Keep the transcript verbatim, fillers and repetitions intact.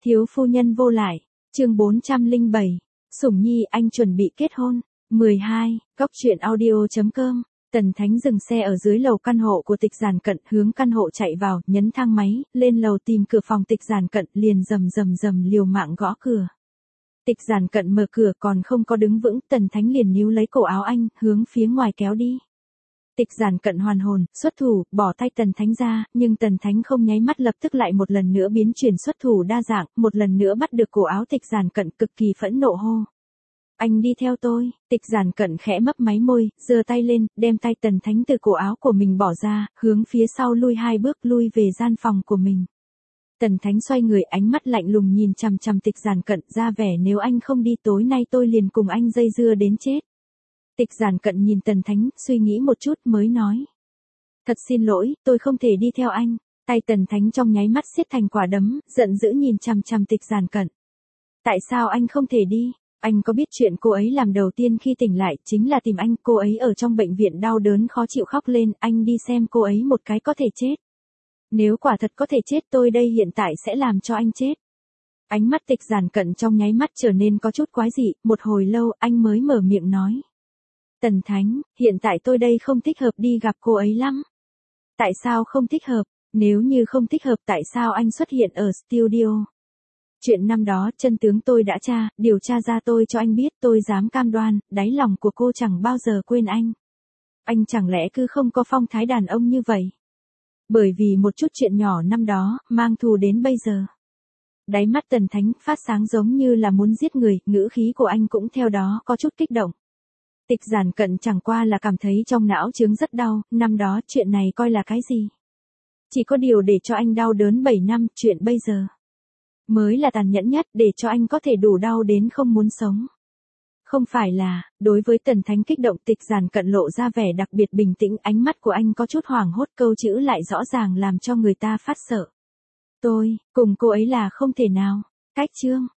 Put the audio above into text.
Thiếu phu nhân vô lại, chương bốn trăm lẻ bảy, Sủng Nhi anh chuẩn bị kết hôn. mười hai, Cóc truyện audio.com, Tần Thánh dừng xe ở dưới lầu căn hộ của Tịch Giản Cận, hướng căn hộ chạy vào, nhấn thang máy, lên lầu tìm cửa phòng Tịch Giản Cận, liền rầm rầm rầm liều mạng gõ cửa. Tịch Giản Cận mở cửa còn không có đứng vững, Tần Thánh liền níu lấy cổ áo anh, hướng phía ngoài kéo đi. Tịch Giản Cận hoàn hồn, xuất thủ, bỏ tay Tần Thánh ra, nhưng Tần Thánh không nháy mắt lập tức lại một lần nữa biến chuyển xuất thủ đa dạng, một lần nữa bắt được cổ áo Tịch Giản Cận, cực kỳ phẫn nộ hô. Anh đi theo tôi. Tịch Giản Cận khẽ mấp máy môi, giơ tay lên, đem tay Tần Thánh từ cổ áo của mình bỏ ra, hướng phía sau lui hai bước, lui về gian phòng của mình. Tần Thánh xoay người, ánh mắt lạnh lùng nhìn chằm chằm Tịch Giản Cận, ra vẻ nếu anh không đi tối nay tôi liền cùng anh dây dưa đến chết. Tịch Giản Cận nhìn Tần Thánh, suy nghĩ một chút mới nói. Thật xin lỗi, tôi không thể đi theo anh. Tay Tần Thánh trong nháy mắt siết thành quả đấm, giận dữ nhìn chằm chằm Tịch Giản Cận. Tại sao anh không thể đi? Anh có biết chuyện cô ấy làm đầu tiên khi tỉnh lại chính là tìm anh, cô ấy ở trong bệnh viện đau đớn khó chịu khóc lên, anh đi xem cô ấy một cái có thể chết. Nếu quả thật có thể chết tôi đây hiện tại sẽ làm cho anh chết. Ánh mắt Tịch Giản Cận trong nháy mắt trở nên có chút quái dị, một hồi lâu anh mới mở miệng nói. Tần Thánh, hiện tại tôi đây không thích hợp đi gặp cô ấy lắm. Tại sao không thích hợp? Nếu như không thích hợp tại sao anh xuất hiện ở studio? Chuyện năm đó chân tướng tôi đã tra, điều tra ra tôi cho anh biết, tôi dám cam đoan, đáy lòng của cô chẳng bao giờ quên anh. Anh chẳng lẽ cứ không có phong thái đàn ông như vậy? Bởi vì một chút chuyện nhỏ năm đó, mang thù đến bây giờ. Đáy mắt Tần Thánh phát sáng giống như là muốn giết người, ngữ khí của anh cũng theo đó có chút kích động. Tịch Giản Cận chẳng qua là cảm thấy trong não chướng rất đau, năm đó chuyện này coi là cái gì? Chỉ có điều để cho anh đau đớn bảy năm, chuyện bây giờ mới là tàn nhẫn nhất, để cho anh có thể đủ đau đến không muốn sống. Không phải là, đối với Tần Thánh kích động Tịch Giản Cận lộ ra vẻ đặc biệt bình tĩnh, ánh mắt của anh có chút hoảng hốt, câu chữ lại rõ ràng làm cho người ta phát sợ. Tôi, cùng cô ấy là không thể nào. Cách chương,